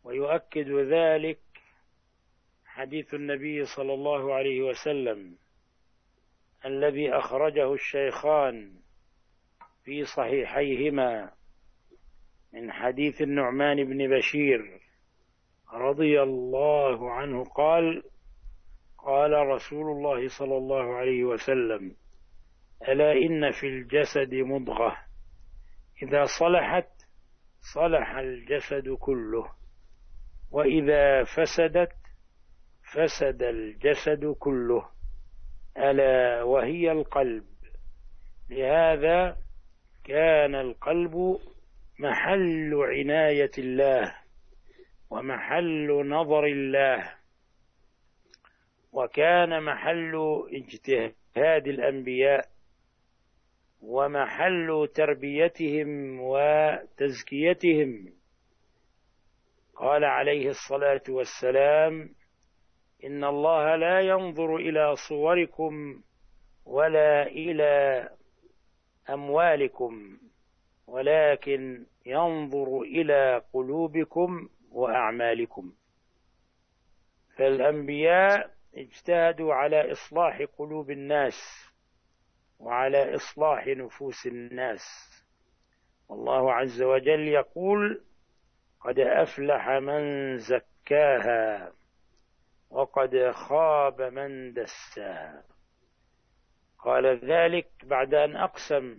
ويؤكد ذلك حديث النبي صلى الله عليه وسلم الذي أخرجه الشيخان في صحيحيهما من حديث النعمان بن بشير رضي الله عنه قال: قال رسول الله صلى الله عليه وسلم: ألا إن في الجسد مضغة إذا صلحت صلح الجسد كله، وإذا فسدت فسد الجسد كله، ألا وهي القلب. لهذا كان القلب محل عناية الله ومحل نظر الله، وكان محل اجتهاد الأنبياء ومحل تربيتهم وتزكيتهم. قال عليه الصلاة والسلام: إن الله لا ينظر إلى صوركم ولا إلى أموالكم ولكن ينظر إلى قلوبكم وأعمالكم. فالأنبياء اجتهدوا على إصلاح قلوب الناس وعلى إصلاح نفوس الناس. والله عز وجل يقول: قد أفلح من زكاها وقد خاب من دساها. قال ذلك بعد أن أقسم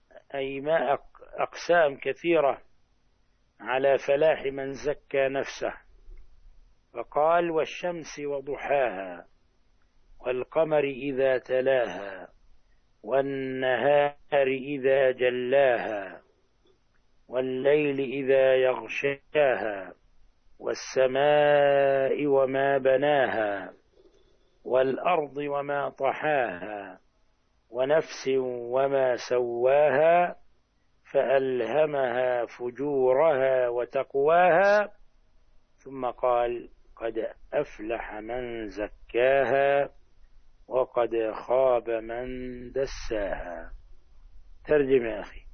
أقسام كثيرة على فلاح من زكى نفسه، فقال: والشمس وضحاها والقمر إذا تلاها والنهار إذا جلاها والليل إذا يغشاها والسماء وما بناها والأرض وما طحاها ونفس وما سواها فألهمها فجورها وتقواها. ثم قال: قد أفلح من زكاها وقد خاب من دساها. ترجم يا أخي.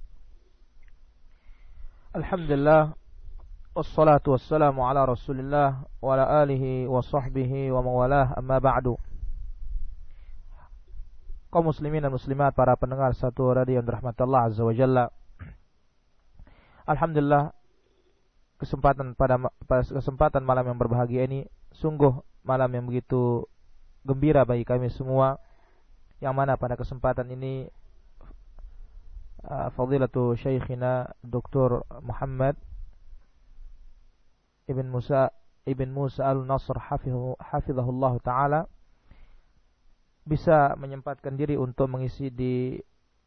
الحمد لله والصلاة والسلام على رسول الله وعلى آله وصحبه وموالاه, amma ba'du. Kaum muslimin dan muslimat, para pendengar satu radio yang dirahmati Allah Azza wa Jalla, alhamdulillah, kesempatan malam yang berbahagia ini sungguh malam yang begitu gembira bagi kami semua, yang mana pada kesempatan ini Fadilatu Syekhina Dr. Muhammad Ibn Musa Al-Nasr hafizahullah ta'ala bisa menyempatkan diri untuk mengisi di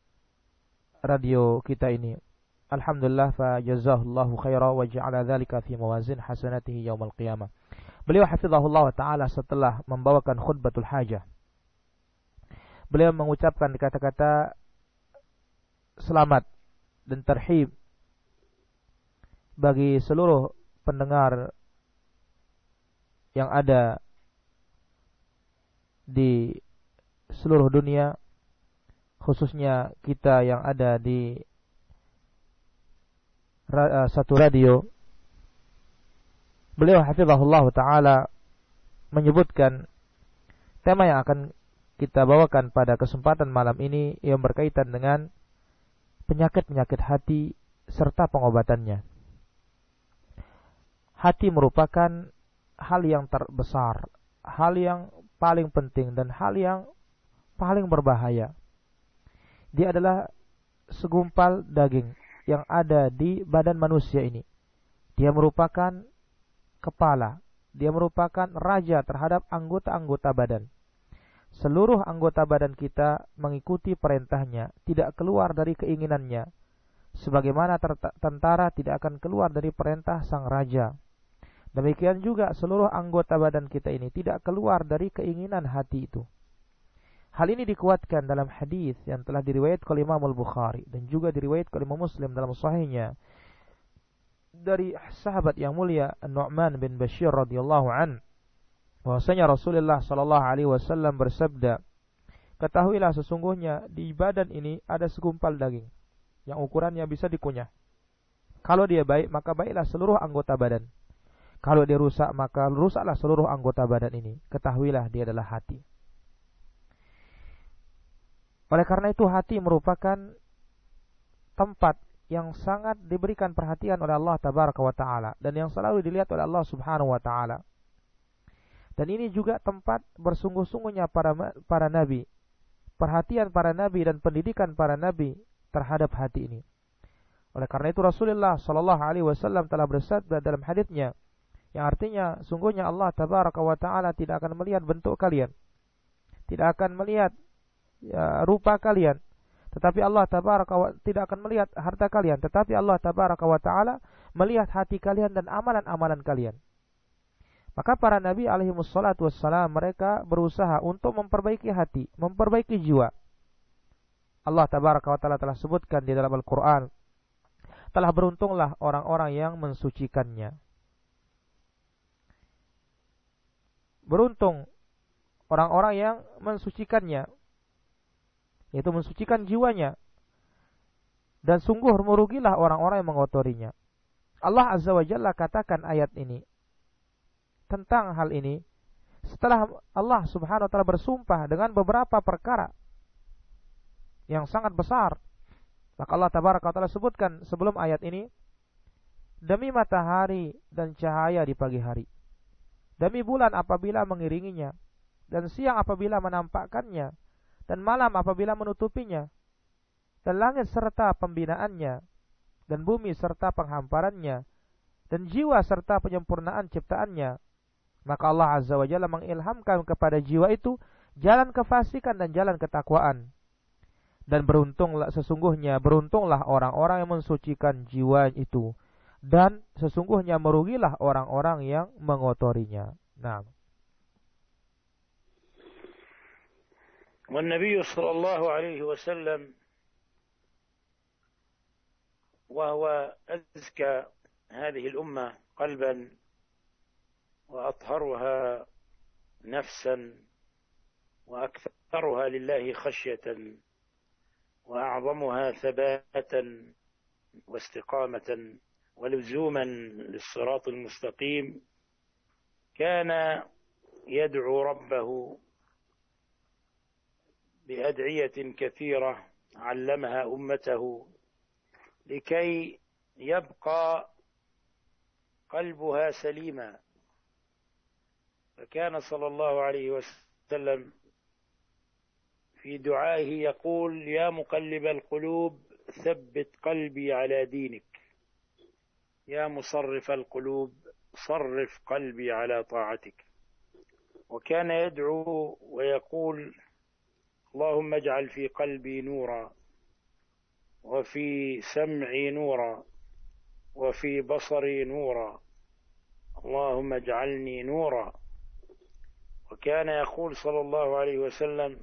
radio kita ini. Alhamdulillah, fa jazahullahu khaira wa ja'ala dzalika fi mawazin hasanatihi yaumal qiyamah. Beliau hafizahullah ta'ala setelah membawakan khutbatul hajah, beliau mengucapkan kata-kata selamat dan terhib bagi seluruh pendengar yang ada di seluruh dunia, khususnya kita yang ada di satu radio. Beliau hafizahullah ta'ala menyebutkan tema yang akan kita bawakan pada kesempatan malam ini yang berkaitan dengan penyakit-penyakit hati serta pengobatannya. Hati merupakan hal yang terbesar, hal yang paling penting dan hal yang paling berbahaya. Dia adalah segumpal daging yang ada di badan manusia ini. Dia merupakan kepala, dia merupakan raja terhadap anggota-anggota badan. Seluruh anggota badan kita mengikuti perintahnya, tidak keluar dari keinginannya. Sebagaimana tentara tidak akan keluar dari perintah sang raja. Demikian juga seluruh anggota badan kita ini tidak keluar dari keinginan hati itu. Hal ini dikuatkan dalam hadis yang telah diriwayatkan oleh Imam Al-Bukhari dan juga diriwayatkan oleh Imam Muslim dalam sahihnya dari sahabat yang mulia Nu'man bin Bashir radhiyallahu an, bahwasanya Rasulullah sallallahu alaihi wasallam bersabda, ketahuilah sesungguhnya di badan ini ada segumpal daging yang ukurannya bisa dikunyah. Kalau dia baik, maka baiklah seluruh anggota badan. Kalau dia rusak, maka rusaklah seluruh anggota badan ini. Ketahuilah dia adalah hati. Oleh karena itu hati merupakan tempat yang sangat diberikan perhatian oleh Allah Tabaraka wa Ta'ala, dan yang selalu dilihat oleh Allah Subhanahu wa Ta'ala. Dan ini juga tempat bersungguh-sungguhnya para nabi. Perhatian para nabi dan pendidikan para nabi terhadap hati ini. Oleh karena itu Rasulullah sallallahu alaihi wasallam telah bersabda dalam haditsnya, yang artinya sungguhnya Allah Tabaraka wa Ta'ala tidak akan melihat bentuk kalian, tidak akan melihat rupa kalian, tetapi Allah tidak akan melihat harta kalian, tetapi Allah Tabaraka wa Ta'ala melihat hati kalian dan amalan-amalan kalian. Maka para nabi alaihi wassalatu wassalam, mereka berusaha untuk memperbaiki hati, memperbaiki jiwa. Allah Tabaraka wa Ta'ala telah sebutkan di dalam Al-Quran, telah beruntunglah orang-orang yang mensucikannya. Beruntung orang-orang yang mensucikannya, yaitu mensucikan jiwanya. Dan sungguh merugilah orang-orang yang mengotorinya. Allah Azza wa Jalla katakan ayat ini tentang hal ini setelah Allah Subhanahu wa Ta'ala bersumpah dengan beberapa perkara yang sangat besar. Maka Allah Tabaraka wa Ta'ala sebutkan sebelum ayat ini, demi matahari dan cahaya di pagi hari, demi bulan apabila mengiringinya, dan siang apabila menampakkannya, dan malam apabila menutupinya, dan langit serta pembinaannya, dan bumi serta penghamparannya, dan jiwa serta penyempurnaan ciptaannya. Maka Allah Azza wa Jalla mengilhamkan kepada jiwa itu jalan kefasikan dan jalan ketakwaan. Dan sesungguhnya beruntunglah orang-orang yang mensucikan jiwa itu, dan sesungguhnya merugilah orang-orang yang mengotorinya. Nah. والنبي صلى الله عليه وسلم وهو أزكى هذه الأمة قلبا وأطهرها نفسا وأكثرها لله خشية وأعظمها ثباتا واستقامة ولزوما للصراط المستقيم، كان يدعو ربه بأدعية كثيرة علمها أمته لكي يبقى قلبها سليما. فكان صلى الله عليه وسلم في دعائه يقول: يا مقلب القلوب ثبت قلبي على دينك، يا مصرف القلوب صرف قلبي على طاعتك. وكان يدعو ويقول: اللهم اجعل في قلبي نورا، وفي سمعي نورا، وفي بصري نورا، اللهم اجعلني نورا. وكان يقول صلى الله عليه وسلم: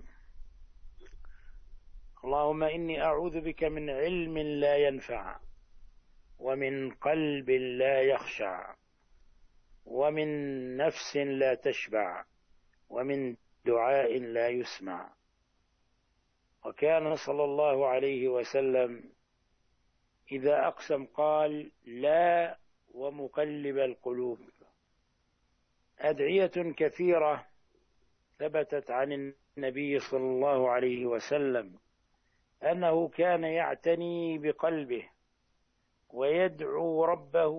اللهم إني أعوذ بك من علم لا ينفع، ومن قلب لا يخشع، ومن نفس لا تشبع، ومن دعاء لا يسمع. وكان صلى الله عليه وسلم إذا أقسم قال: لا ومقلب القلوب. أدعية كثيرة ثبتت عن النبي صلى الله عليه وسلم أنه كان يعتني بقلبه ويدعو ربه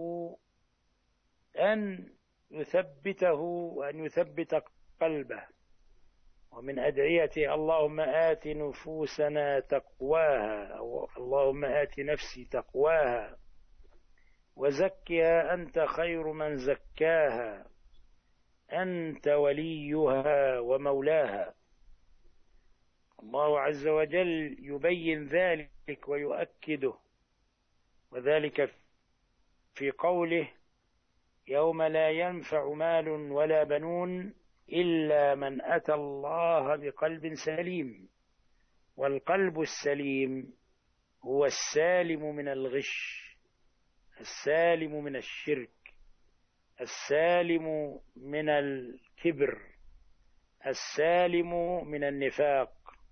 أن يثبته وأن يثبت قلبه. ومن أدعيته: اللهم آت نفوسنا تقواها، أو اللهم آت نفسي تقواها وزكها أنت خير من زكاها، أنت وليها ومولاها. الله عز وجل يبين ذلك ويؤكده، وذلك في قوله: يوم لا ينفع مال ولا بنون إلا من أتى الله بقلب سليم. والقلب السليم هو السالم من الغش، السالم من الشرك، السالم من الكبر، السالم من النفاق،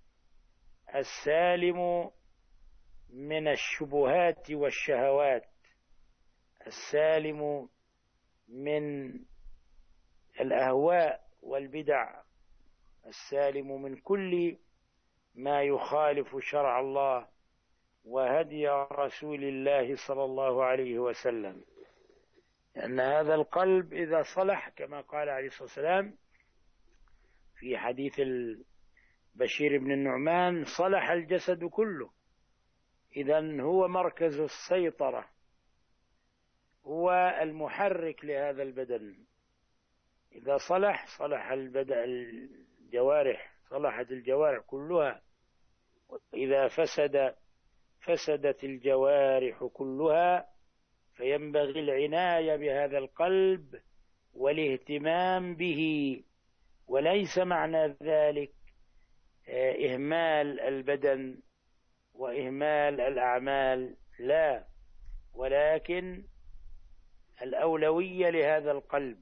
السالم من الشبهات والشهوات، السالم من من الأهواء والبدع، السالم من كل ما يخالف شرع الله وهدي رسول الله صلى الله عليه وسلم. لأن هذا القلب إذا صلح كما قال عليه الصلاة والسلام في حديث بشير بن النعمان: صلح الجسد كله. إذن هو مركز السيطرة، هو المحرك لهذا البدن. إذا صلح الجوارح، صلحت الجوارح كلها. وإذا فسدت الجوارح كلها. فينبغي العناية بهذا القلب والاهتمام به، وليس معنى ذلك إهمال البدن وإهمال الأعمال، لا، ولكن الأولوية لهذا القلب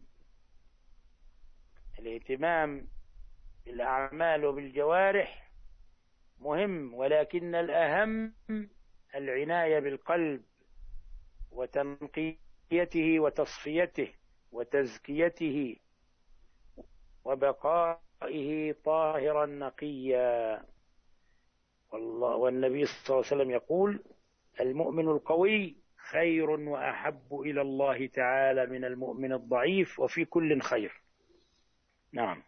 الاهتمام بالأعمال وبالجوارح مهم، ولكن الأهم العناية بالقلب وتنقيته وتصفيته وتزكيته وبقائه طاهرا نقيا. والنبي صلى الله عليه وسلم يقول: المؤمن القوي خير وأحب إلى الله تعالى من المؤمن الضعيف، وفي كل خير. Nah.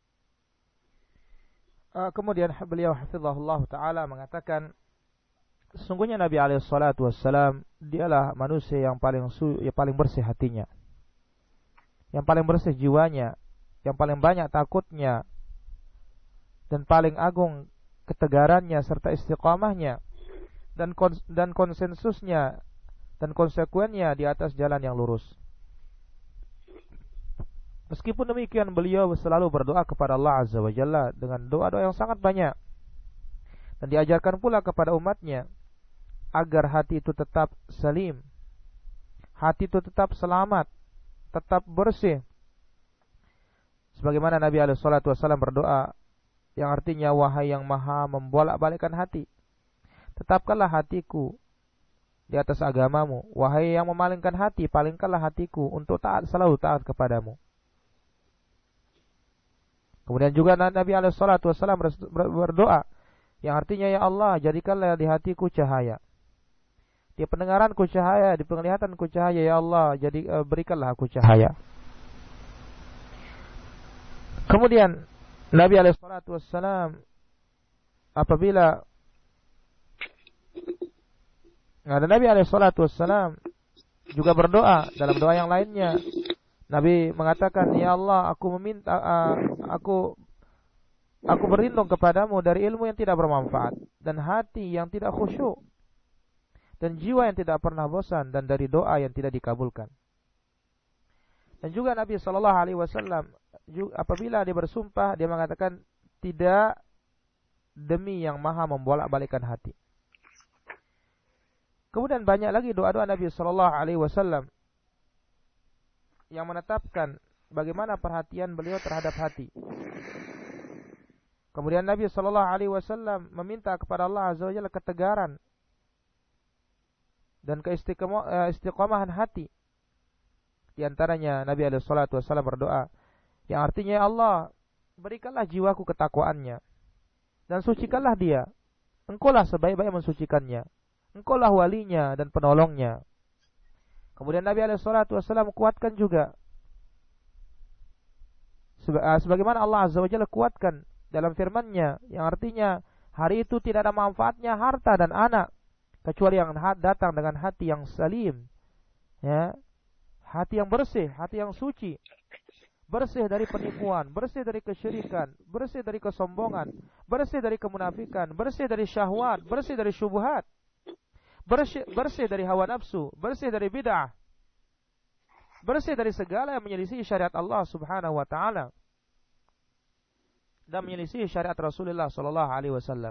Kemudian beliau hafizahullah ta'ala mengatakan, sesungguhnya Nabi alaihissalatu wassalam dialah manusia yang paling bersih hatinya, yang paling bersih jiwanya, yang paling banyak takutnya, dan paling agung ketegarannya serta istiqamahnya, dan konsensusnya dan konsekuennya di atas jalan yang lurus. Meskipun demikian, beliau selalu berdoa kepada Allah Azza wa Jalla dengan doa-doa yang sangat banyak, dan diajarkan pula kepada umatnya agar hati itu tetap salim, hati itu tetap selamat, tetap bersih. Sebagaimana Nabi alaihissalatu wassalam berdoa yang artinya, wahai yang maha membolak-balikkan hati, tetapkanlah hatiku di atas agamamu. Wahai yang memalingkan hati, palingkanlah hatiku untuk selalu taat kepadamu. Kemudian juga Nabi alaihissalatu wassalam berdoa yang artinya, ya Allah, jadikanlah di hatiku cahaya, di pendengaranku cahaya, di penglihatanku cahaya, ya Allah, berikanlah aku cahaya. Kemudian Nabi alaihissalatu wassalam apabila Nabi alaihissalatu wassalam juga berdoa dalam doa yang lainnya. Nabi mengatakan, ya Allah, aku berlindung kepadamu dari ilmu yang tidak bermanfaat, dan hati yang tidak khusyuk, dan jiwa yang tidak pernah bosan, dan dari doa yang tidak dikabulkan. Dan juga Nabi SAW apabila dia bersumpah, dia mengatakan, tidak demi yang maha membolak-balikkan hati. Kemudian banyak lagi doa-doa Nabi SAW yang menetapkan bagaimana perhatian beliau terhadap hati. Kemudian Nabi SAW meminta kepada Allah Azza wa Jalla ketegaran dan keistiqomahan hati. Di antaranya Nabi SAW berdoa yang artinya, ya Allah, berikanlah jiwaku ketakwaannya dan sucikanlah dia. Engkaulah sebaik-baik mensucikannya. Engkaulah walinya dan penolongnya. Kemudian Nabi SAW kuatkan juga sebagaimana Allah Azza wa Jalla kuatkan dalam firman-Nya yang artinya, hari itu tidak ada manfaatnya harta dan anak kecuali yang datang dengan hati yang salim, ya, hati yang bersih, hati yang suci, bersih dari penipuan, bersih dari kesyirikan, bersih dari kesombongan, bersih dari kemunafikan, bersih dari syahwat, bersih dari syubhat, bersih dari hawa nafsu, bersih dari bid'ah, bersih dari segala yang menyelisih syariat Allah Subhanahu wa taala dan menyelisih syariat Rasulullah sallallahu alaihi wasallam.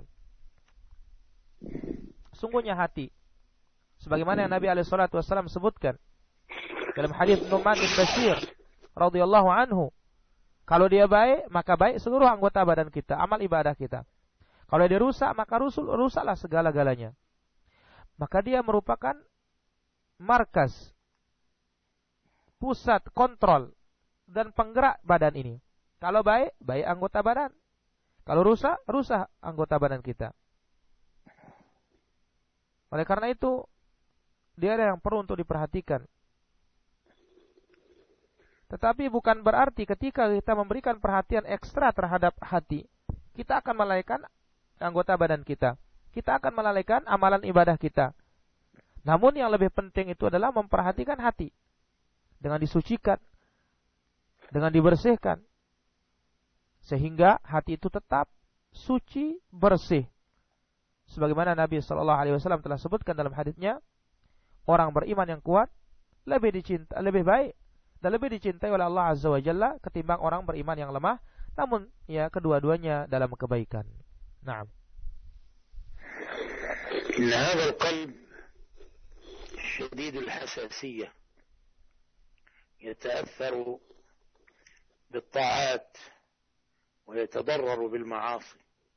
Sungguhnya hati, sebagaimana yang Nabi alaihi salatu wasallam sebutkan dalam hadis Nu'man bin Bashir radhiyallahu anhu, kalau dia baik, maka baik seluruh anggota badan kita, amal ibadah kita. Kalau dia rusak, maka rusaklah segala-galanya. Maka dia merupakan markas, pusat kontrol dan penggerak badan ini. Kalau baik, baik anggota badan. Kalau rusak, rusak anggota badan kita. Oleh karena itu, dia ada yang perlu untuk diperhatikan. Tetapi bukan berarti ketika kita memberikan perhatian ekstra terhadap hati, kita akan melalaikan anggota badan kita. Kita akan melalaikan amalan ibadah kita. Namun yang lebih penting itu adalah memperhatikan hati. Dengan disucikan, dengan dibersihkan. Sehingga hati itu tetap suci, bersih. Sebagaimana Nabi SAW telah sebutkan dalam haditsnya, orang beriman yang kuat lebih baik dan lebih dicintai oleh Allah Azza wa Jalla ketimbang orang beriman yang lemah. Namun ya kedua-duanya dalam kebaikan. Naam. إن هذا القلب شديد الحساسية يتأثر بالطاعات ويتضرر بالمعاصي،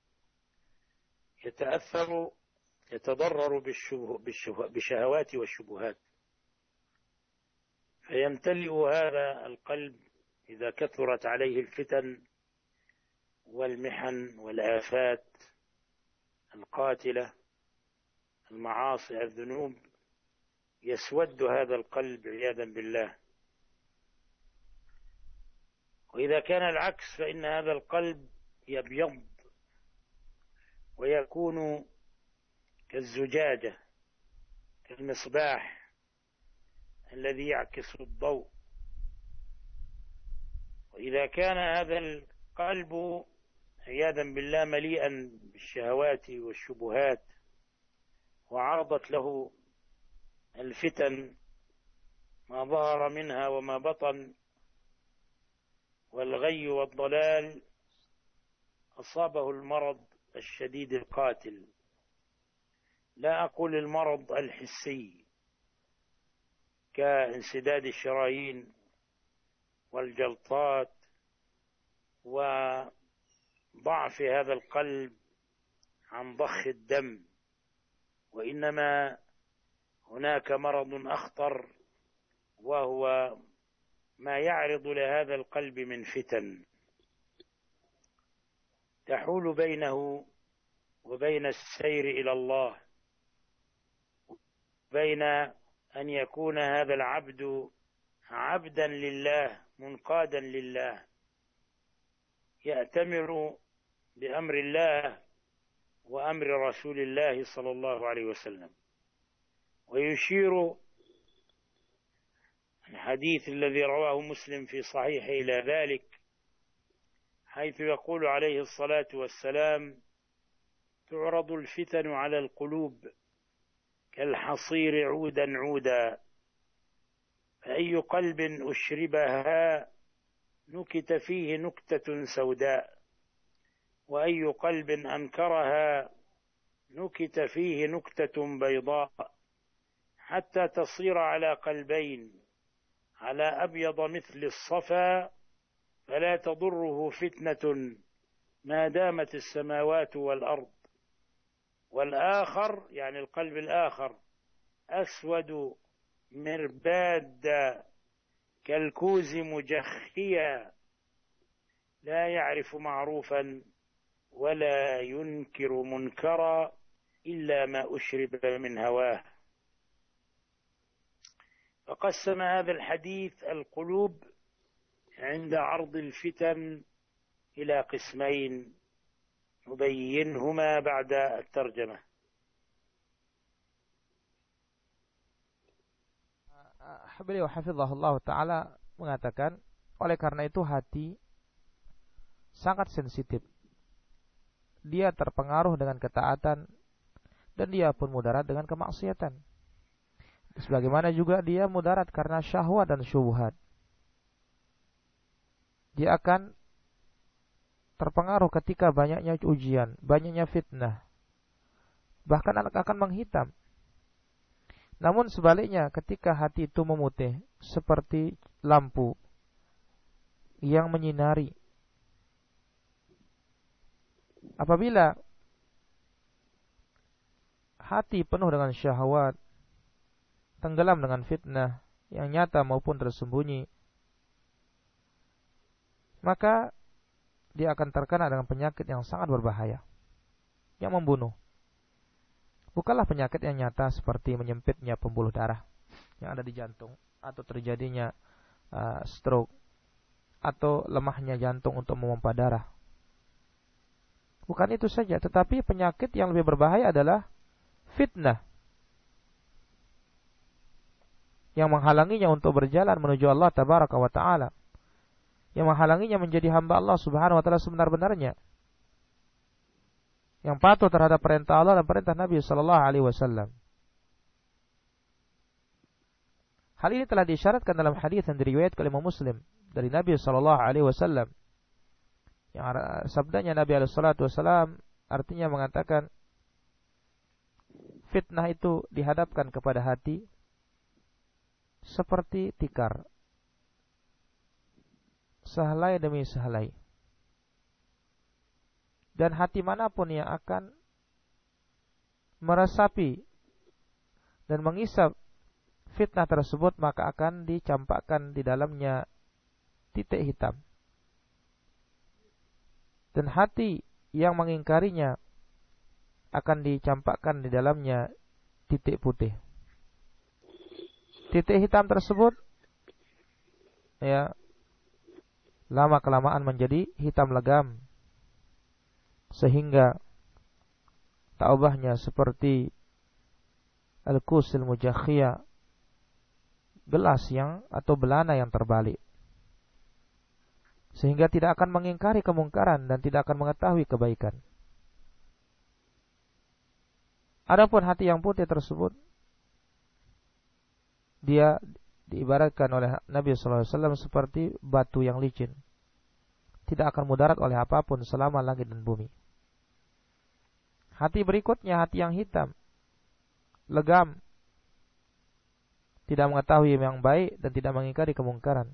يتضرر بالشهوات والشبهات، فيمتلئ هذا القلب إذا كثرت عليه الفتن والمحن والآفات القاتلة، المعاصي، الذنوب، يسود هذا القلب عياذا بالله. وإذا كان العكس فإن هذا القلب يبيض ويكون كالزجاجة، كالمصباح الذي يعكس الضوء. وإذا كان هذا القلب عياذا بالله مليئا بالشهوات والشبهات وعرضت له الفتن ما ظهر منها وما بطن والغي والضلال، أصابه المرض الشديد القاتل. لا أقول المرض الحسي كانسداد الشرايين والجلطات وضعف هذا القلب عن ضخ الدم، وإنما هناك مرض أخطر وهو ما يعرض لهذا القلب من فتن تحول بينه وبين السير إلى الله، بين أن يكون هذا العبد عبدا لله منقادا لله يأتمر بأمر الله وأمر رسول الله صلى الله عليه وسلم. ويشير الحديث الذي رواه مسلم في صحيحه إلى ذلك، حيث يقول عليه الصلاة والسلام: تعرض الفتن على القلوب كالحصير عودا عودا، فأي قلب أشربها نكت فيه نكتة سوداء، وأي قلب أنكرها نكت فيه نكتة بيضاء، حتى تصير على قلبين، على أبيض مثل الصفا، فلا تضره فتنة ما دامت السماوات والأرض. والآخر يعني القلب الآخر أسود مرباد كالكوز مجخيا، لا يعرف معروفا ولا ينكر منكرا إلا ما أشرب من هواه. فقسم هذا الحديث القلوب عند عرض الفتن إلى قسمين نبينهما بعد الترجمة. Beliau hafizahullah ta'ala mengatakan, oleh karena itu hati sangat sensitif. Dia terpengaruh dengan ketaatan dan dia pun mudarat dengan kemaksiatan. Sebagaimana juga dia mudarat karena syahwat dan syubhat. Dia akan terpengaruh ketika banyaknya ujian, banyaknya fitnah. Bahkan akan menghitam. Namun sebaliknya ketika hati itu memutih seperti lampu yang menyinari. Apabila hati penuh dengan syahwat, tenggelam dengan fitnah, yang nyata maupun tersembunyi, maka dia akan terkena dengan penyakit yang sangat berbahaya, yang membunuh. Bukanlah penyakit yang nyata seperti menyempitnya pembuluh darah yang ada di jantung, atau terjadinya stroke, atau lemahnya jantung untuk memompa darah. Bukan itu saja, tetapi penyakit yang lebih berbahaya adalah fitnah yang menghalanginya untuk berjalan menuju Allah Tabaraka wa Ta'ala, yang menghalanginya menjadi hamba Allah Subhanahu wa Ta'ala sebenar-benarnya, yang patuh terhadap perintah Allah dan perintah Nabi sallallahu alaihi wasallam. Hal ini telah disyaratkan dalam hadis yang diriwayatkan oleh Imam Muslim dari Nabi sallallahu alaihi wasallam. Yang sabdanya Nabi alaihi salatu wasallam artinya mengatakan, fitnah itu dihadapkan kepada hati seperti tikar, sehelai demi sehelai. Dan hati manapun yang akan meresapi dan mengisap fitnah tersebut, maka akan dicampakkan di dalamnya titik hitam. Dan hati yang mengingkarinya akan dicampakkan di dalamnya titik putih. Titik hitam tersebut ya lama kelamaan menjadi hitam legam, sehingga taubahnya seperti al-kusil mujakhiyah, gelas yang atau belana yang terbalik, sehingga tidak akan mengingkari kemungkaran dan tidak akan mengetahui kebaikan. Adapun hati yang putih tersebut, dia diibaratkan oleh Nabi SAW seperti batu yang licin, tidak akan mudarat oleh apapun selama langit dan bumi. Hati berikutnya, hati yang hitam, legam, tidak mengetahui yang baik dan tidak mengingkari kemungkaran.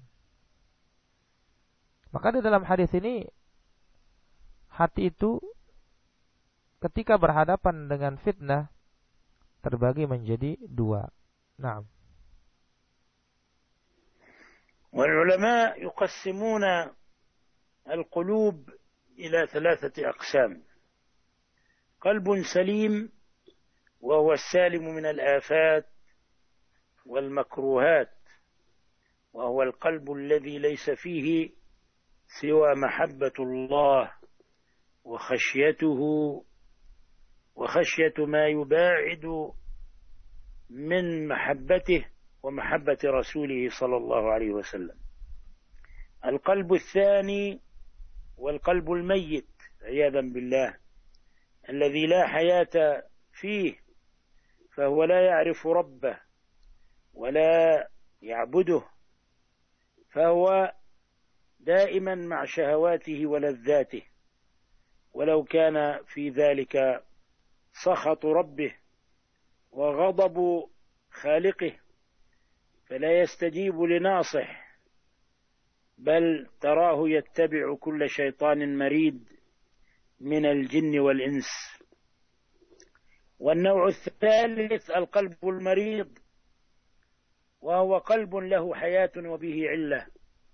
Maka di dalam hadis ini, hati itu ketika berhadapan dengan fitnah terbagi menjadi dua. Naam. والعلماء يقسمون القلوب إلى 3 أقسام: قلب سليم وهو السالم من الآفات والمكروهات، وهو القلب الذي ليس فيه سوى محبة الله وخشية ما يباعد من محبته ومحبة رسوله صلى الله عليه وسلم. القلب الثاني والقلب الميت عياذا بالله، الذي لا حياة فيه، فهو لا يعرف ربه ولا يعبده، فهو دائما مع شهواته ولذاته، ولو كان في ذلك سخط ربه وغضب خالقه فلا يستجيب لناصح، بل تراه يتبع كل شيطان مريد من الجن والإنس. والنوع الثالث القلب المريض، وهو قلب له حياة وبه علة،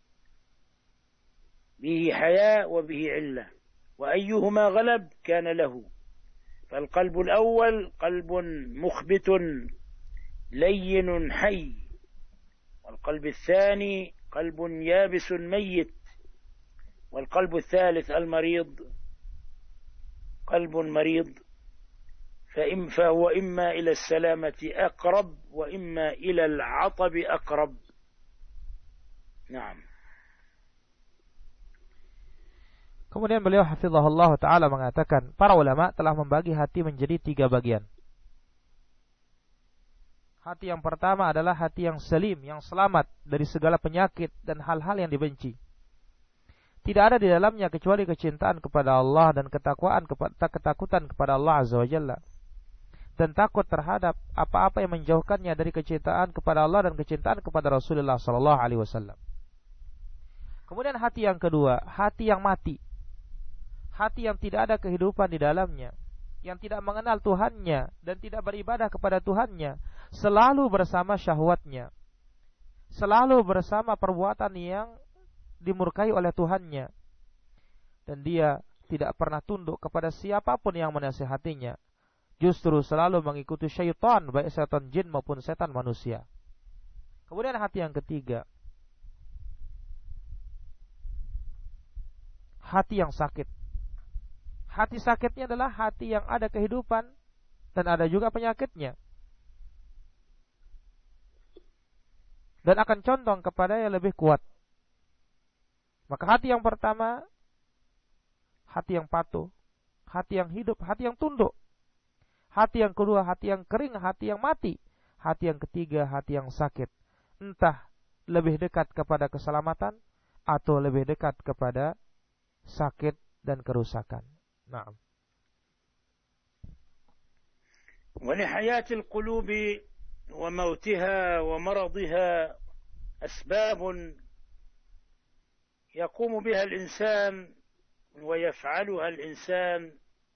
به حياة وبه علة، وأيهما غلب كان له. فالقلب الأول قلب مخبت لين حي، والقلب الثاني قلب يابس ميت، والقلب الثالث المريض قلب مريض، فهو إما إلى السلامة أقرب وإما إلى العطب أقرب. نعم. Kemudian beliau hafizahullah ta'ala mengatakan, para ulama telah membagi hati menjadi 3 bagian. Hati yang pertama adalah hati yang salim, yang selamat dari segala penyakit dan hal-hal yang dibenci. Tidak ada di dalamnya kecuali kecintaan kepada Allah dan ketakutan kepada Allah Azza wa Jalla, dan takut terhadap apa-apa yang menjauhkannya dari kecintaan kepada Allah dan kecintaan kepada Rasulullah sallallahu alaihi wasallam. Kemudian hati yang kedua, hati yang mati. Hati yang tidak ada kehidupan di dalamnya, yang tidak mengenal Tuhannya dan tidak beribadah kepada Tuhannya, selalu bersama syahwatnya. selalu bersama perbuatan yang dimurkai oleh Tuhannya, dan dia tidak pernah tunduk kepada siapapun yang menasihatinya, justru selalu mengikuti syaitan, baik setan jin maupun setan manusia. Kemudian hati yang ketiga, hati yang sakit. Hati sakitnya adalah hati yang ada kehidupan dan ada juga penyakitnya, dan akan condong kepada yang lebih kuat. Maka hati yang pertama, hati yang patuh, hati yang hidup, hati yang tunduk. Hati yang kedua, hati yang kering, hati yang mati. Hati yang ketiga, hati yang sakit. Entah lebih dekat kepada keselamatan atau lebih dekat kepada sakit dan kerusakan. Nah. ولحياة القلوب وموتها ومرضها أسباب يقوم بها الإنسان ويفعلها الإنسان،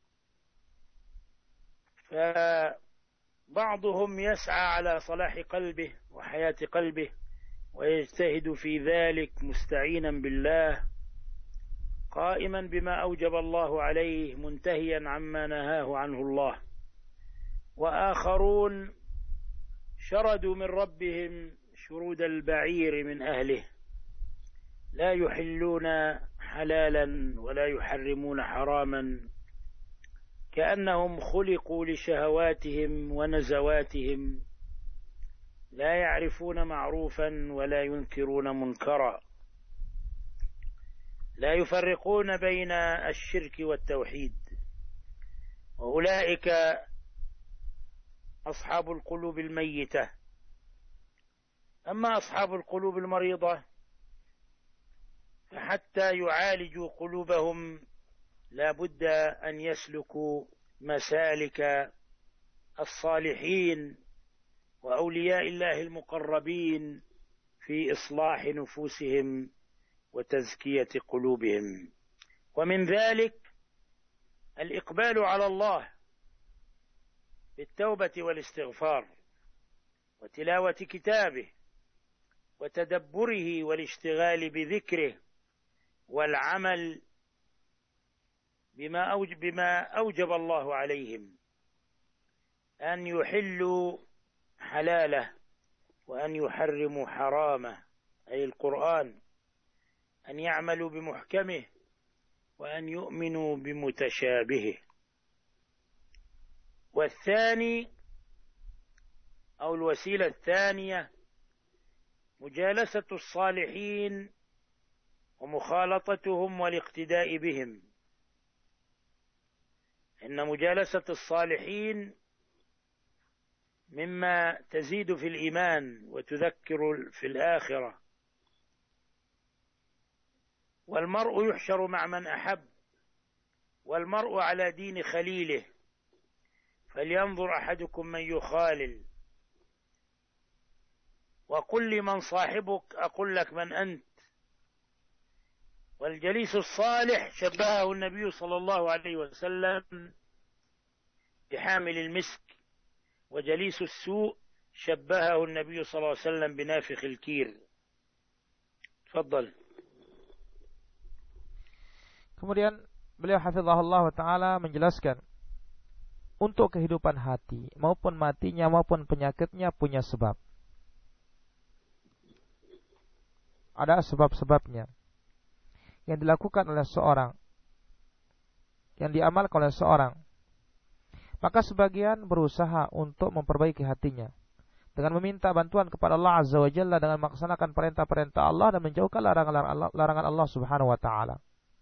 فبعضهم يسعى على صلاح قلبه وحياة قلبه ويجتهد في ذلك مستعينا بالله، قائما بما أوجب الله عليه، منتهيا عما نهاه عنه الله. وآخرون شردوا من ربهم شرود البعير من أهله، لا يحلون حلالا ولا يحرمون حراما، كأنهم خلقوا لشهواتهم ونزواتهم، لا يعرفون معروفا ولا ينكرون منكرا، لا يفرقون بين الشرك والتوحيد. وأولئك أصحاب القلوب الميتة. أما أصحاب القلوب المريضة فحتى يعالجوا قلوبهم لا بد أن يسلكوا مسالك الصالحين وأولياء الله المقربين في إصلاح نفوسهم وتزكية قلوبهم. ومن ذلك الإقبال على الله بالتوبة والاستغفار وتلاوة كتابه وتدبره والاشتغال بذكره والعمل بما أوجب الله عليهم، أن يحلوا حلاله وأن يحرموا حرامه، أي القرآن، أن يعملوا بمحكمه وأن يؤمنوا بمتشابهه. والثاني أو الوسيلة الثانية مجالسة الصالحين ومخالطتهم والاقتداء بهم. إن مجالسة الصالحين مما تزيد في الإيمان وتذكر في الآخرة. والمرء يحشر مع من أحب، والمرء على دين خليله، فلينظر أحدكم من يخالل. وقل لمن صاحبك أقول لك من أنت. والجليس الصالح شبهه النبي صلى الله عليه وسلم بحامل المسك، وجليس السوء شبهه النبي صلى الله عليه وسلم بنافخ الكير. تفضل. Kemudian beliau hafizahullah ta'ala menjelaskan, untuk kehidupan hati maupun matinya maupun penyakitnya punya sebab. Ada sebab-sebabnya yang dilakukan oleh seorang, yang diamalkan oleh seorang. Maka sebagian berusaha untuk memperbaiki hatinya dengan meminta bantuan kepada Allah Azza wa Jalla, dengan melaksanakan perintah-perintah Allah dan menjauhkan larangan Allah Subhanahu wa ta'ala.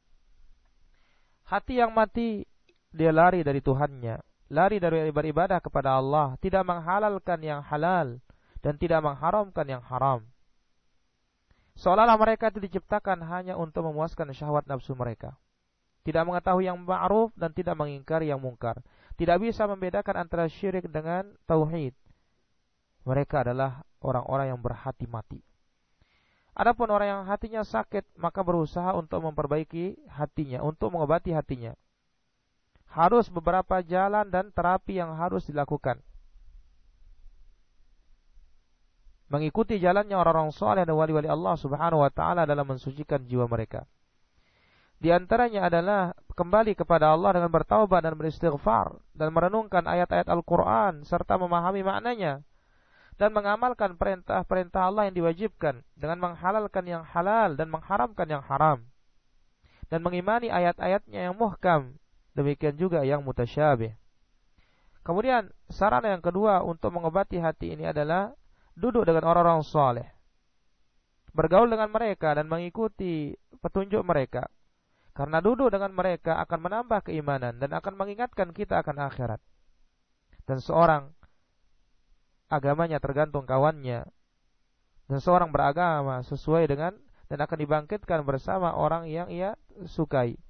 Hati yang mati, dia lari dari Tuhannya, lari dari beribadah kepada Allah, tidak menghalalkan yang halal dan tidak mengharamkan yang haram. Seolah-olah mereka itu diciptakan hanya untuk memuaskan syahwat nafsu mereka. Tidak mengetahui yang ma'ruf dan tidak mengingkari yang mungkar. Tidak bisa membedakan antara syirik dengan tauhid. Mereka adalah orang-orang yang berhati mati. Adapun orang yang hatinya sakit, maka berusaha untuk memperbaiki hatinya, untuk mengobati hatinya. Harus beberapa jalan dan terapi yang harus dilakukan. mengikuti jalannya orang-orang saleh dan wali-wali Allah Subhanahu wa taala dalam mensucikan jiwa mereka. Di antaranya adalah kembali kepada Allah dengan bertaubat dan beristighfar dan merenungkan ayat-ayat Al-Qur'an serta memahami maknanya dan mengamalkan perintah-perintah Allah yang diwajibkan dengan menghalalkan yang halal dan mengharamkan yang haram dan mengimani ayat-ayatnya yang muhkam, demikian juga yang mutasyabih. Kemudian sarana yang kedua untuk mengobati hati ini adalah duduk dengan orang-orang saleh, bergaul dengan mereka dan mengikuti petunjuk mereka. Karena duduk dengan mereka akan menambah keimanan dan akan mengingatkan kita akan akhirat. Dan seorang agamanya tergantung kawannya, dan seorang beragama sesuai dengan dan akan dibangkitkan bersama orang yang ia sukai.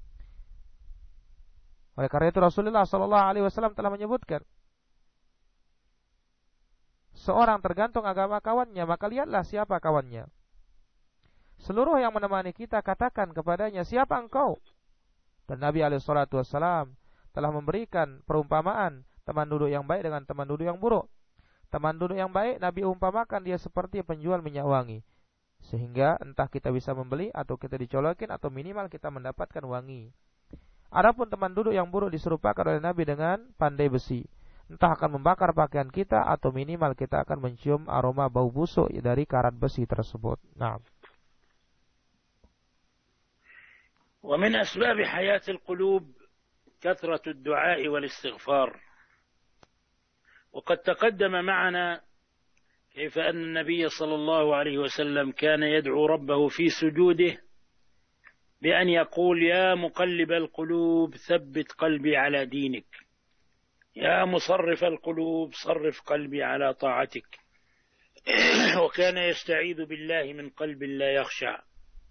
Oleh karena itu Rasulullah SAW telah menyebutkan, seorang tergantung agama kawannya, maka lihatlah siapa kawannya. Seluruh yang menemani kita katakan kepadanya, siapa engkau? Dan Nabi SAW telah memberikan perumpamaan teman duduk yang baik dengan teman duduk yang buruk. Teman duduk yang baik Nabi umpamakan dia seperti penjual minyak wangi, sehingga entah kita bisa membeli atau kita dicolokin atau minimal kita mendapatkan wangi. Adapun teman duduk yang buruk diserupakan oleh Nabi dengan pandai besi, entah akan membakar pakaian kita atau minimal kita akan mencium aroma bau busuk dari karat besi tersebut. Nah, ومن أسباب حياة القلوب كثرة الدعاء والاستغفار. وقد تقدم معنا كيف أن النبي صلى الله عليه وسلم كان يدعو ربه في سجوده بأن يقول: يا مقلب القلوب ثبت قلبي على دينك، يا مصرف القلوب صرف قلبي على طاعتك. وكان يستعيذ بالله من قلب لا يخشع،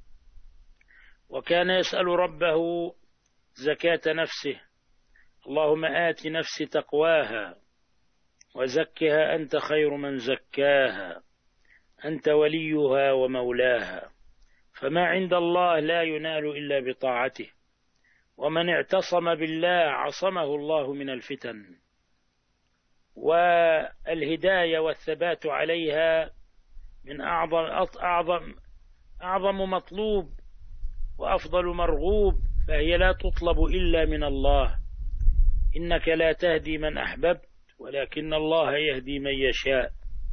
وكان يسأل ربه زكاة نفسه: اللهم آت نفسي تقواها وزكها أنت خير من زكاها أنت وليها ومولاها. فما عند الله لا ينال إلا بطاعته، ومن اعتصم بالله عصمه الله من الفتن. والهداية والثبات عليها من أعظم مطلوب وأفضل مرغوب، فهي لا تطلب إلا من الله. إنك لا تهدي من أحببت ولكن الله يهدي من يشاء.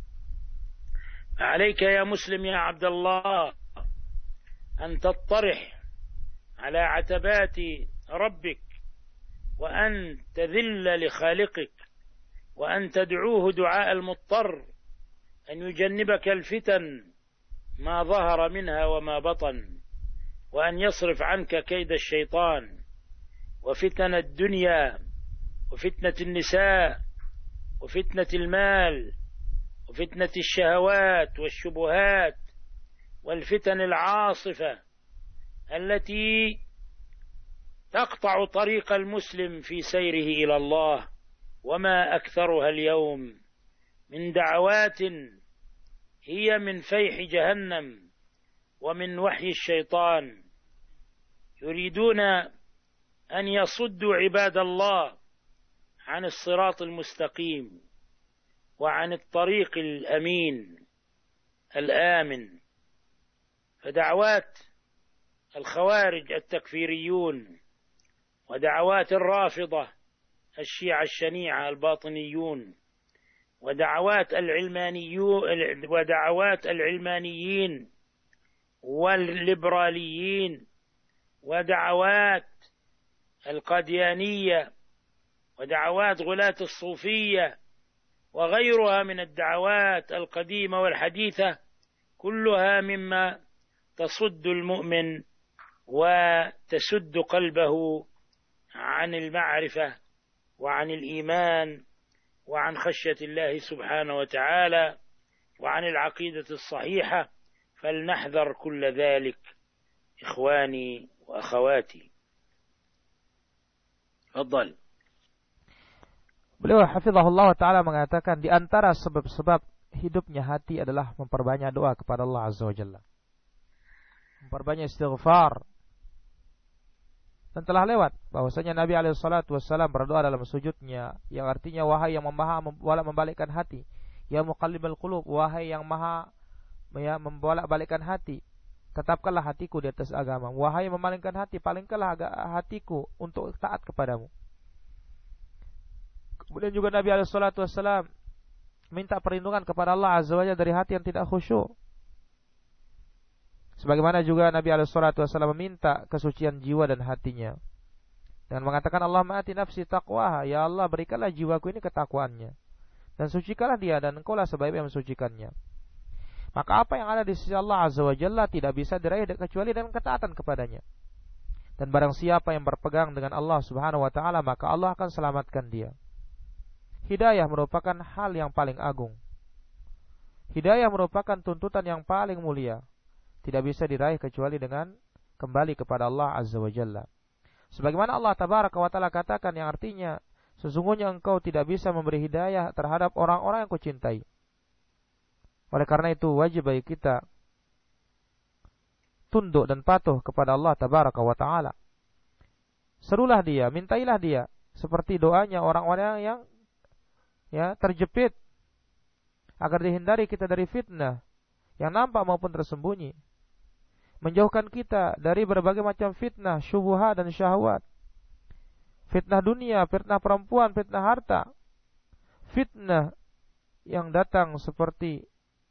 عليك يا مسلم يا عبد الله أن تطرح على عتبات ربك، وأن تذل لخالقك، وأن تدعوه دعاء المضطر، أن يجنبك الفتن ما ظهر منها وما بطن، وأن يصرف عنك كيد الشيطان وفتن الدنيا وفتنة النساء وفتنة المال وفتنة الشهوات والشبهات والفتن العاصفة التي تقطع طريق المسلم في سيره إلى الله. وما أكثرها اليوم من دعوات هي من فيح جهنم ومن وحي الشيطان، يريدون أن يصدوا عباد الله عن الصراط المستقيم وعن الطريق الأمين الآمن. فدعوات الخوارج التكفيريون ودعوات الرافضة الشيعة الشنيعة الباطنيون ودعوات العلمانيين والليبراليين ودعوات القاديانية ودعوات غلاة الصوفية وغيرها من الدعوات القديمة والحديثة، كلها مما تصد المؤمن وتسد قلبه عن المعرفة وعن الإيمان وعن خشية الله سبحانه وتعالى وعن العقيدة الصحيحة. فلنحذر كل ذلك إخواني وأخواتي. تفضل. Beliau hafizahullah ta'ala mengatakan di antara sebab-sebab hidupnya hati adalah memperbanyak doa kepada Allah Azza wa Jalla, memperbanyak istighfar. Dan telah lewat bahwasanya Nabi alaihi salatu wassalam berdoa dalam sujudnya, yang artinya wahai yang membalikkan hati, Ya muqallibal qulub, wahai yang maha membolak-balikkan hati, tetapkanlah hatiku di atas agama. Wahai memalingkan hati, palingkanlah hatiku untuk taat kepadamu. Kemudian juga Nabi SAW minta perlindungan kepada Allah Azza wa Jalla dari hati yang tidak khusyuk. Sebagaimana juga Nabi SAW meminta kesucian jiwa dan hatinya, dengan mengatakan, Allahumma ati nafsi taqwaha, ya Allah berikanlah jiwaku ini ketakwaannya, dan sucikanlah dia, dan engkaulah sebaik yang mensucikannya. Maka apa yang ada di sisi Allah Azza wa Jalla tidak bisa diraih kecuali dengan ketaatan kepadanya. Dan barang siapa yang berpegang dengan Allah Subhanahu wa ta'ala, maka Allah akan selamatkan dia. Hidayah merupakan hal yang paling agung. Hidayah merupakan tuntutan yang paling mulia. Tidak bisa diraih kecuali dengan kembali kepada Allah Azza wa Jalla. Sebagaimana Allah Tabaraka wa ta'ala katakan, yang artinya, sesungguhnya engkau tidak bisa memberi hidayah terhadap orang-orang yang kau cintai. Oleh karena itu wajib bagi kita tunduk dan patuh kepada Allah Tabaraka wa ta'ala. Serulah dia, mintailah dia, seperti doanya orang-orang yang terjepit, agar dihindari kita dari fitnah yang nampak maupun tersembunyi, menjauhkan kita dari berbagai macam fitnah, syubhat dan syahwat, fitnah dunia, fitnah perempuan, fitnah harta, fitnah yang datang seperti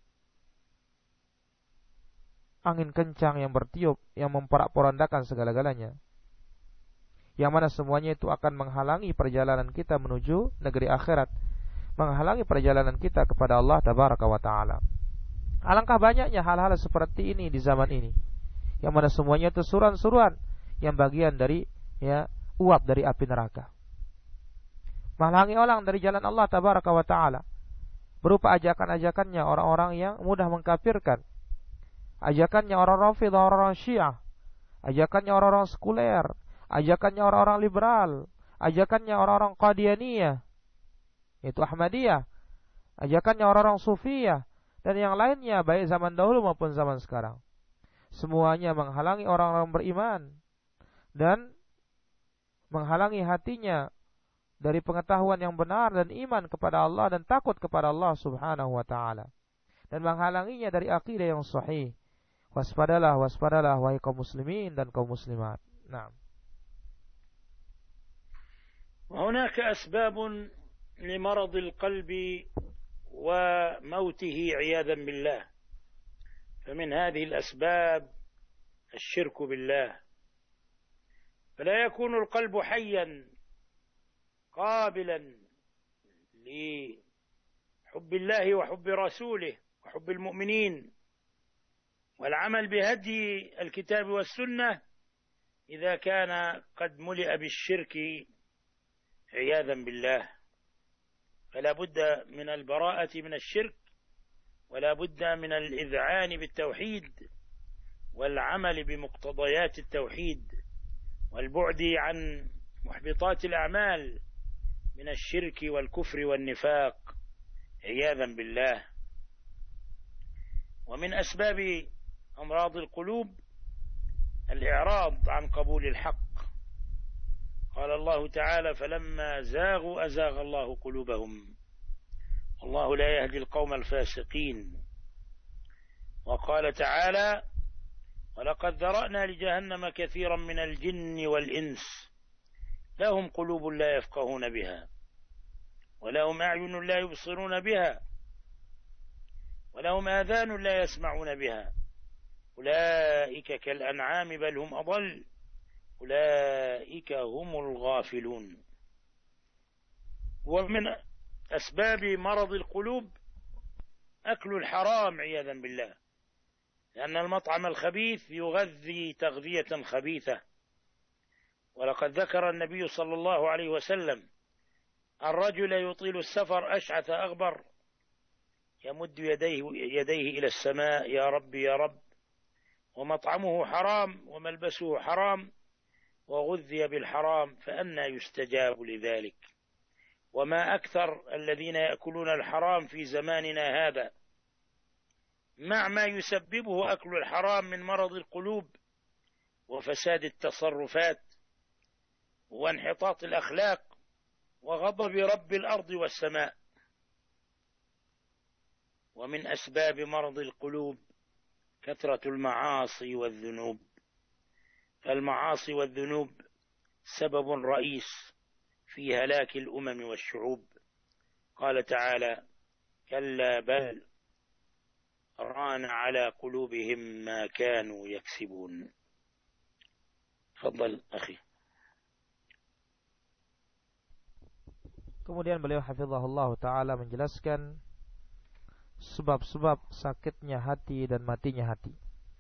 angin kencang yang bertiup, yang memporak-porandakan segala-galanya, yang mana semuanya itu akan menghalangi perjalanan kita menuju negeri akhirat, menghalangi perjalanan kita kepada Allah Tabaraka wa ta'ala. Alangkah banyaknya hal-hal seperti ini di zaman ini, yang mana semuanya itu suruhan-suruhan yang bagian dari uap dari api neraka, menghalangi orang dari jalan Allah Tabaraka wa ta'ala, berupa ajakan-ajakannya orang-orang yang mudah mengkafirkan, ajakannya orang Rafidhah, orang-orang Syiah, ajakannya orang-orang sekuler, ajakannya orang-orang liberal, ajakannya orang-orang Qadianiyah, yaitu Ahmadiyah, ajakannya orang-orang Sufiyah, dan yang lainnya baik zaman dahulu maupun zaman sekarang. Semuanya menghalangi orang-orang beriman dan menghalangi hatinya dari pengetahuan yang benar dan iman kepada Allah dan takut kepada Allah Subhanahu wa ta'ala, dan menghalanginya dari akidah yang sahih. Waspadalah, waspadalah wahai kaum muslimin dan kaum muslimat. Naam. وهناك أسباب لمرض القلب وموته عياذا بالله. فمن هذه الأسباب الشرك بالله، فلا يكون القلب حيا قابلا لحب الله وحب رسوله وحب المؤمنين والعمل بهدي الكتاب والسنة إذا كان قد ملئ بالشرك عياذا بالله. فلا بد من البراءة من الشرك، ولا بد من الإذعان بالتوحيد والعمل بمقتضيات التوحيد والبعد عن محبطات الأعمال من الشرك والكفر والنفاق عياذا بالله. ومن أسباب أمراض القلوب الإعراض عن قبول الحق. قال الله تعالى: فلما زاغوا أزاغ الله قلوبهم والله لا يهدي القوم الفاسقين. وقال تعالى: ولقد ذرأنا لجهنم كثيرا من الجن والإنس لهم قلوب لا يفقهون بها ولهم أعين لا يبصرون بها ولهم آذان لا يسمعون بها أولئك كالأنعام بل هم أضل أولئك هم الغافلون. ومن أسباب مرض القلوب أكل الحرام عياذا بالله، لأن المطعم الخبيث يغذي تغذية خبيثة. ولقد ذكر النبي صلى الله عليه وسلم الرجل يطيل السفر أشعث أغبر يمد يديه إلى السماء: يا رب يا رب، ومطعمه حرام وملبسه حرام وغذي بالحرام، فأنى يستجاب لذلك. وما أكثر الذين يأكلون الحرام في زماننا هذا، مع ما يسببه أكل الحرام من مرض القلوب وفساد التصرفات وانحطاط الأخلاق وغضب رب الأرض والسماء. ومن أسباب مرض القلوب كثرة المعاصي والذنوب، فالمعاصي والذنوب سبب رئيس في هلاك الأمم والشعوب. قال تعالى: كلا بل ران على قلوبهم ما كانوا يكسبون. تفضل أخي. Kemudian beliau hafizahullah ta'ala menjelaskan sebab-sebab sakitnya hati dan matinya hati.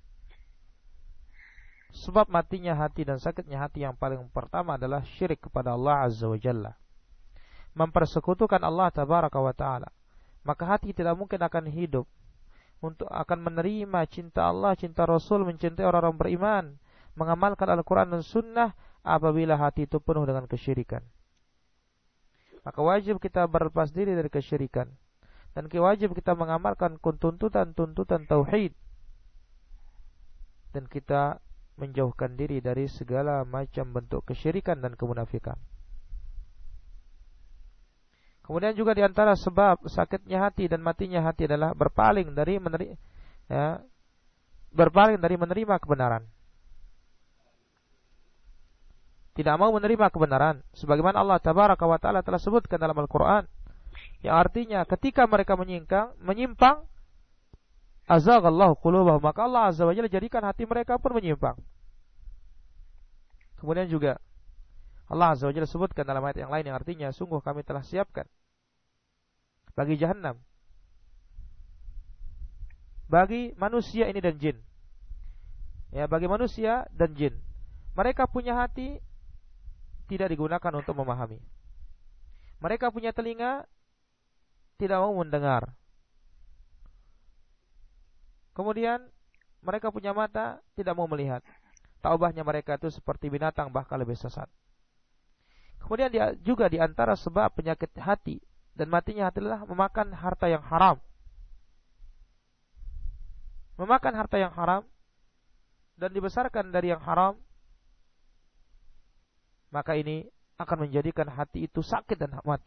Sebab matinya hati dan sakitnya hati yang paling pertama adalah syirik kepada Allah Azza wa Jalla, mempersekutukan Allah Tabaraka wa Ta'ala. Maka hati tidak mungkin akan hidup untuk akan menerima cinta Allah, cinta Rasul, mencintai orang-orang beriman, mengamalkan Al-Quran dan Sunnah apabila hati itu penuh dengan kesyirikan. Maka wajib kita berlepas diri dari kesyirikan, dan wajib kita mengamalkan tuntutan-tuntutan tauhid, dan kita menjauhkan diri dari segala macam bentuk kesyirikan dan kemunafikan. Kemudian juga di antara sebab sakitnya hati dan matinya hati adalah berpaling dari menerima kebenaran. Tidak mau menerima kebenaran, sebagaimana Allah Tabaraka wa Ta'ala telah sebutkan dalam Al-Quran, yang artinya ketika mereka menyimpang, azaghallahu qulubahum, maka Allah Azza wa Jalla jadikan hati mereka pun menyimpang. Kemudian juga Allah Azza wa Jalla sebutkan dalam ayat yang lain yang artinya, sungguh kami telah siapkan bagi Jahannam, bagi manusia ini dan jin. Ya, bagi manusia dan jin. Mereka punya hati tidak digunakan untuk memahami. Mereka punya telinga tidak mau mendengar. Kemudian mereka punya mata tidak mau melihat. Taubahnya mereka itu seperti binatang, bahkan lebih sesat. Kemudian juga di antara sebab penyakit hati dan matinya hati adalah memakan harta yang haram. Memakan harta yang haram dan dibesarkan dari yang haram, maka ini akan menjadikan hati itu sakit dan mati.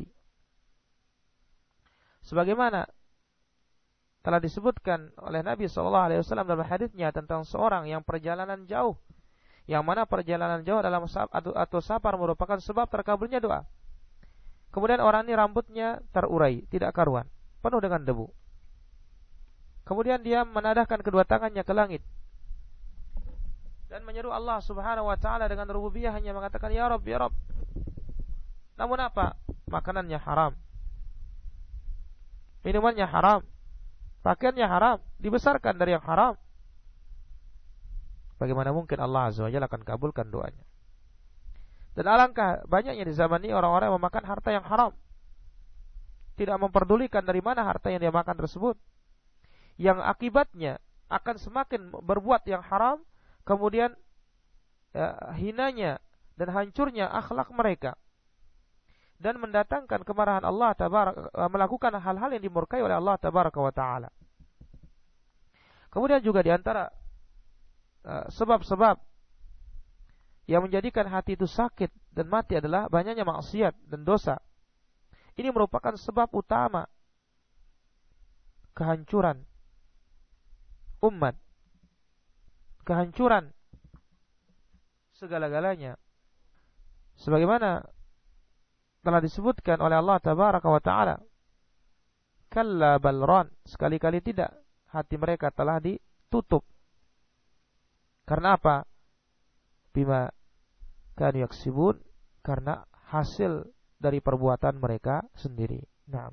Sebagaimana telah disebutkan oleh Nabi SAW dalam hadisnya tentang seorang yang perjalanan jauh, yang mana perjalanan jauh dalam atau safar merupakan sebab terkabulnya doa. Kemudian orang ini rambutnya terurai, tidak karuan, penuh dengan debu. Kemudian dia menadahkan kedua tangannya ke langit dan menyeru Allah Subhanahu wa Ta'ala dengan rububiyah, hanya mengatakan ya Rabb, ya Rabb. Namun apa? Makanannya haram, minumannya haram, pakaiannya haram, dibesarkan dari yang haram. Bagaimana mungkin Allah Azza wa Jalla akan kabulkan doanya? Dan alangkah banyaknya di zaman ini orang-orang yang memakan harta yang haram, tidak memperdulikan dari mana harta yang dia makan tersebut, yang akibatnya akan semakin berbuat yang haram. Kemudian hinanya dan hancurnya akhlak mereka, dan mendatangkan kemarahan Allah Tabaraka, melakukan hal-hal yang dimurkai oleh Allah Tabaraka wa Ta'ala. Kemudian juga di antara sebab-sebab yang menjadikan hati itu sakit dan mati adalah banyaknya maksiat dan dosa. Ini merupakan sebab utama kehancuran umat, kehancuran segala-galanya. Sebagaimana telah disebutkan oleh Allah Tabaraka wa Ta'ala, kalla bal ran, sekali-kali tidak, hati mereka telah ditutup. Karena apa? Bima kanu yaksibun, karena hasil dari perbuatan mereka sendiri. Naam.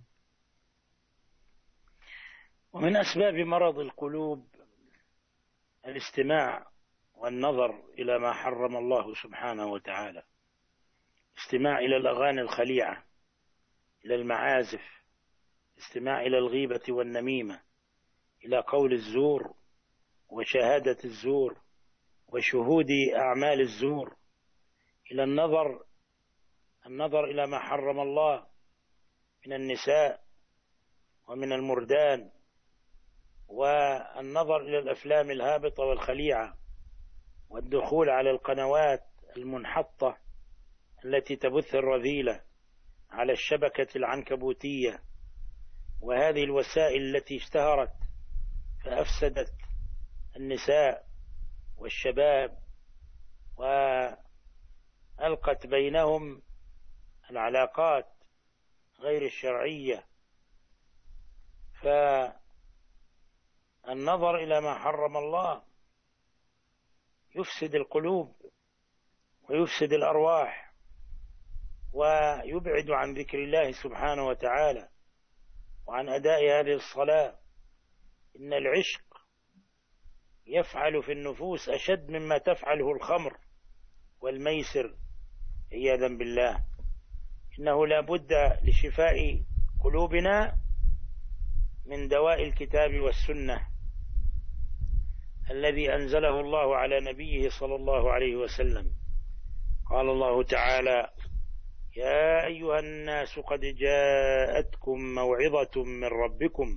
Wa min asbab marad al-qulub الاستماع والنظر إلى ما حرم الله سبحانه وتعالى. استماع إلى الأغاني الخليعة، إلى المعازف، استماع إلى الغيبة والنميمة، إلى قول الزور وشهادة الزور وشهود أعمال الزور، إلى النظر إلى ما حرم الله من النساء ومن المردان، والنظر إلى الأفلام الهابطة والخليعة، والدخول على القنوات المنحطة التي تبث الرذيلة على الشبكة العنكبوتية، وهذه الوسائل التي اشتهرت فأفسدت النساء والشباب وألقت بينهم العلاقات غير الشرعية. فالنظر إلى ما حرم الله يفسد القلوب ويفسد الأرواح ويبعد عن ذكر الله سبحانه وتعالى وعن أداء هذه الصلاة. إن العشق يفعل في النفوس أشد مما تفعله الخمر والميسر عياذا بالله. إنه لا بد لشفاء قلوبنا من دواء الكتاب والسنة الذي أنزله الله على نبيه صلى الله عليه وسلم. قال الله تعالى: يا أيها الناس قد جاءتكم موعظة من ربكم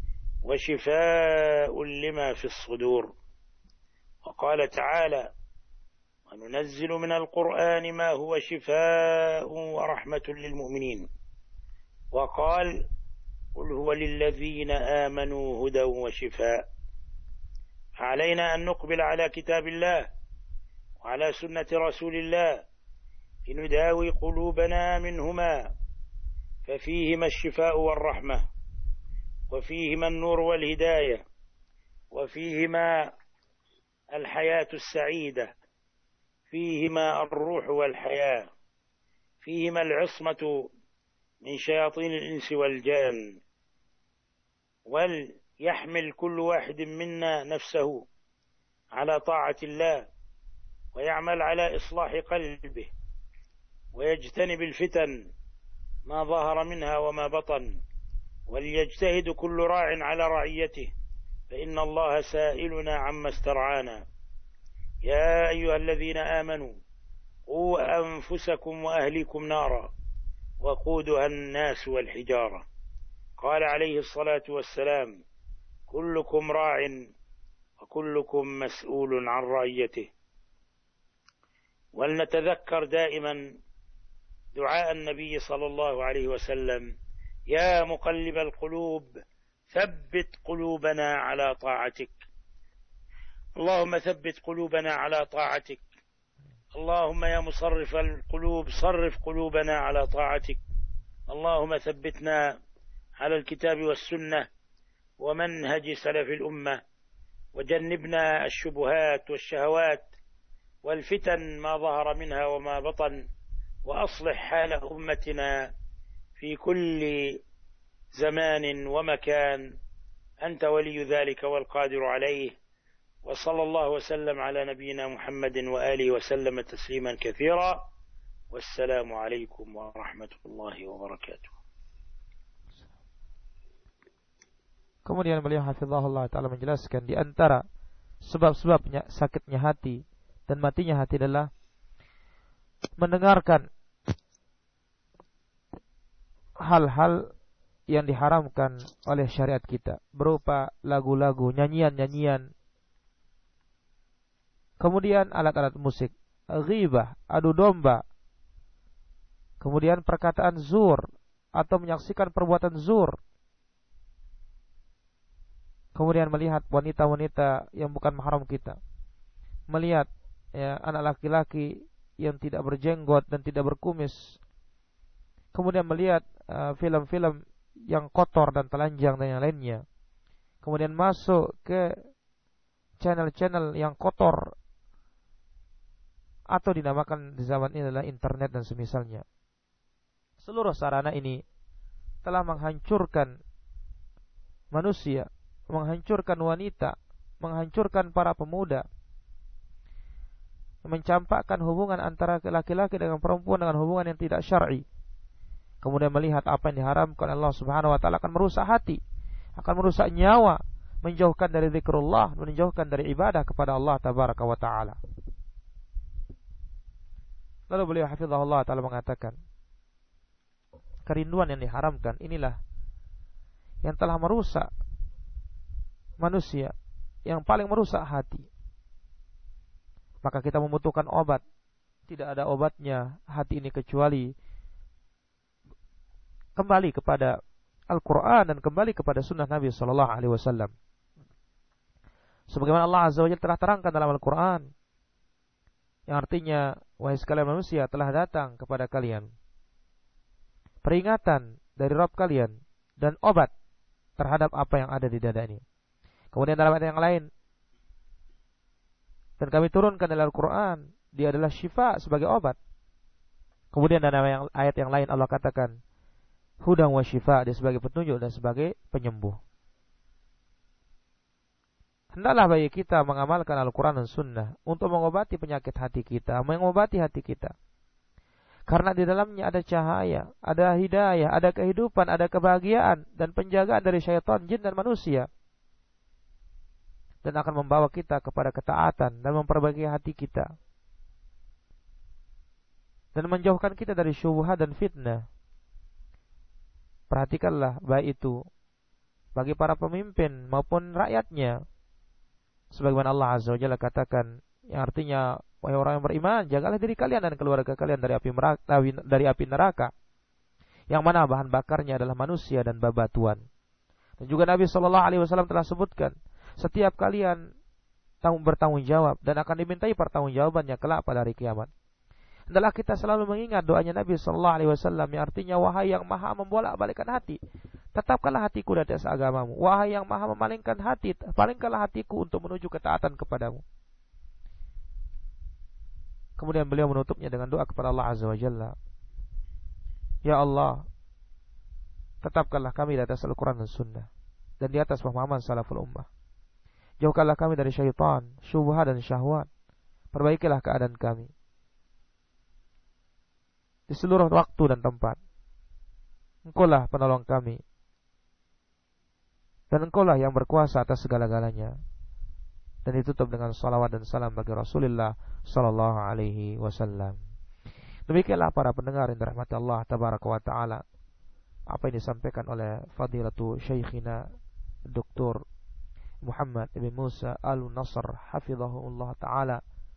وشفاء لما في الصدور. وقال تعالى: وننزل من القرآن ما هو شفاء ورحمة للمؤمنين. وقال: قل هو للذين آمنوا هدى وشفاء. علينا أن نقبل على كتاب الله وعلى سنة رسول الله لنداوي قلوبنا منهما، ففيهما الشفاء والرحمة، وفيهما النور والهداية، وفيهما الحياة السعيدة، فيهما الروح والحياة، فيهما العصمة من شياطين الإنس والجان. وليحمل كل واحد منا نفسه على طاعة الله ويعمل على إصلاح قلبه ويجتنب الفتن ما ظهر منها وما بطن، وليجتهد كل راع على رعيته، فإن الله سائلنا عما استرعانا. يا أيها الذين آمنوا قوا أنفسكم وأهليكم نارا وقودها الناس والحجارة. قال عليه الصلاة والسلام: كلكم راع وكلكم مسؤول عن رعيته. ولنتذكر دائما دعاء النبي صلى الله عليه وسلم: يا مقلب القلوب ثبت قلوبنا على طاعتك. اللهم ثبت قلوبنا على طاعتك. اللهم يا مصرف القلوب صرف قلوبنا على طاعتك. اللهم ثبتنا على الكتاب والسنة ومنهج سلف الأمة، وجنبنا الشبهات والشهوات والفتن ما ظهر منها وما بطن، وأصلح حال أمتنا في كل زمان ومكان. أنت ولي ذلك والقادر عليه. وصلى الله وسلم على نبينا محمد وآله وسلم تسليما كثيرا. والسلام عليكم ورحمة الله وبركاته. Kemudian beliau hafizahullah ta'ala menjelaskan di antara sebab-sebabnya sakitnya hati dan matinya hati adalah mendengarkan hal-hal yang diharamkan oleh syariat kita, berupa lagu-lagu, nyanyian-nyanyian, kemudian alat-alat musik, ghibah, adu domba, kemudian perkataan zur atau menyaksikan perbuatan zur, kemudian melihat wanita-wanita yang bukan mahram kita, melihat anak laki-laki yang tidak berjenggot dan tidak berkumis, kemudian melihat film-film yang kotor dan telanjang dan yang lainnya, kemudian masuk ke channel-channel yang kotor atau dinamakan di zaman ini adalah internet dan semisalnya. Seluruh sarana ini telah menghancurkan manusia, menghancurkan wanita, menghancurkan para pemuda, mencampakkan hubungan antara laki-laki dengan perempuan dengan hubungan yang tidak syar'i. Kemudian melihat apa yang diharamkan Allah Subhanahu wa taala akan merusak hati, akan merusak nyawa, menjauhkan dari zikrullah, menjauhkan dari ibadah kepada Allah tabaraka wa taala. Lalu beliau hafizahullah taala mengatakan, kerinduan yang diharamkan inilah yang telah merusak manusia, yang paling merusak hati. Maka kita membutuhkan obat. Tidak ada obatnya hati ini kecuali kembali kepada Al-Quran dan kembali kepada sunnah Nabi Sallallahu Alaihi Wasallam. Sebagaimana Allah Azza wa Jalla telah terangkan dalam Al-Quran, yang artinya, wahai sekalian manusia, telah datang kepada kalian peringatan dari Rabb kalian dan obat terhadap apa yang ada di dada ini. Kemudian dalam ayat yang lain, dan kami turunkan dalam Al-Quran, dia adalah syifa sebagai obat. Kemudian dalam ayat yang lain Allah katakan, hudan wa syifa, dia sebagai petunjuk dan sebagai penyembuh. Hendaklah bagi kita mengamalkan Al-Quran dan Sunnah untuk mengobati penyakit hati kita, mengobati hati kita. Karena di dalamnya ada cahaya, ada hidayah, ada kehidupan, ada kebahagiaan, dan penjagaan dari syaitan, jin, dan manusia. Dan akan membawa kita kepada ketaatan dan memperbaiki hati kita. Dan menjauhkan kita dari syubhat dan fitnah. Perhatikanlah, baik itu bagi para pemimpin maupun rakyatnya. Sebagaimana Allah Azza wa Jalla katakan, yang artinya, wahai orang yang beriman, jagalah diri kalian dan keluarga kalian dari api neraka, yang mana bahan bakarnya adalah manusia dan babatuan. Dan juga Nabi Sallallahu Alaihi Wasallam telah sebutkan, setiap kalian bertanggung jawab dan akan dimintai pertanggungjawabannya kelak pada hari kiamat. Adalah kita selalu mengingat doanya Nabi Sallallahu Alaihi Wasallam, yang artinya, wahai yang maha membolak-balikkan hati, tetapkanlah hatiku di atas agamamu. Wahai yang maha memalingkan hati, palingkanlah hatiku untuk menuju ketaatan kepadamu. Kemudian beliau menutupnya dengan doa kepada Allah Azza wa Jalla, ya Allah, tetapkanlah kami di atas Al-Quran dan Sunnah, dan di atas pemahaman salaful ummah. Jauhkanlah kami dari syaitan, syubhat dan syahwat. Perbaikilah keadaan kami di seluruh waktu dan tempat. Engkaulah penolong kami, dan Engkaulah yang berkuasa atas segala-galanya. Dan ditutup dengan salawat dan salam bagi Rasulullah Sallallahu Alaihi Wasallam. Demikianlah para pendengar yang dirahmati Allah Tabaraka wa Ta'ala, apa yang disampaikan oleh Fadilatu Syekhina Dr. Muhammad Ibn Musa Al-Nasr hafizahullah Ta'ala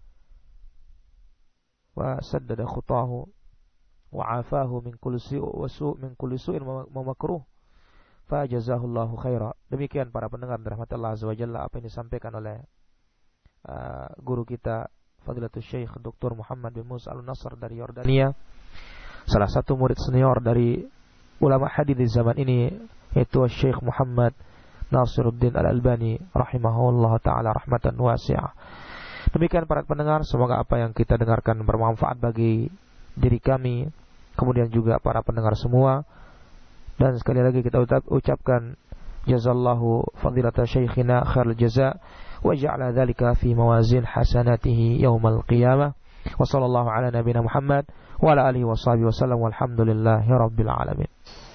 wa saddada khutahu wa afahu min kulli su'in wa makruh, fa jazahullahu khaira. Demikian para pendengar dirahmati Allah Azza wa Jalla, apa yang disampaikan oleh guru kita Fadilatul Syekh Dr. Muhammad bin Musa Al-Nasr dari Yordania, salah satu murid senior dari ulama hadis di zaman ini, yaitu Syekh Muhammad Nasiruddin Al-Albani rahimahullah ta'ala rahmatan wasi'ah. Demikian para pendengar, semoga apa yang kita dengarkan bermanfaat bagi diri kami, kemudian juga para pendengar semua. Dan sekali lagi kita ucapkan jazallahu fadilata syekhina khairul jaza wa ja'ala dzalika fi mawazin hasanatihi yaumal qiyamah. Wa sallallahu ala nabiyina Muhammad wa ala alihi wa sahbihi wasallam walhamdulillahi rabbil alamin.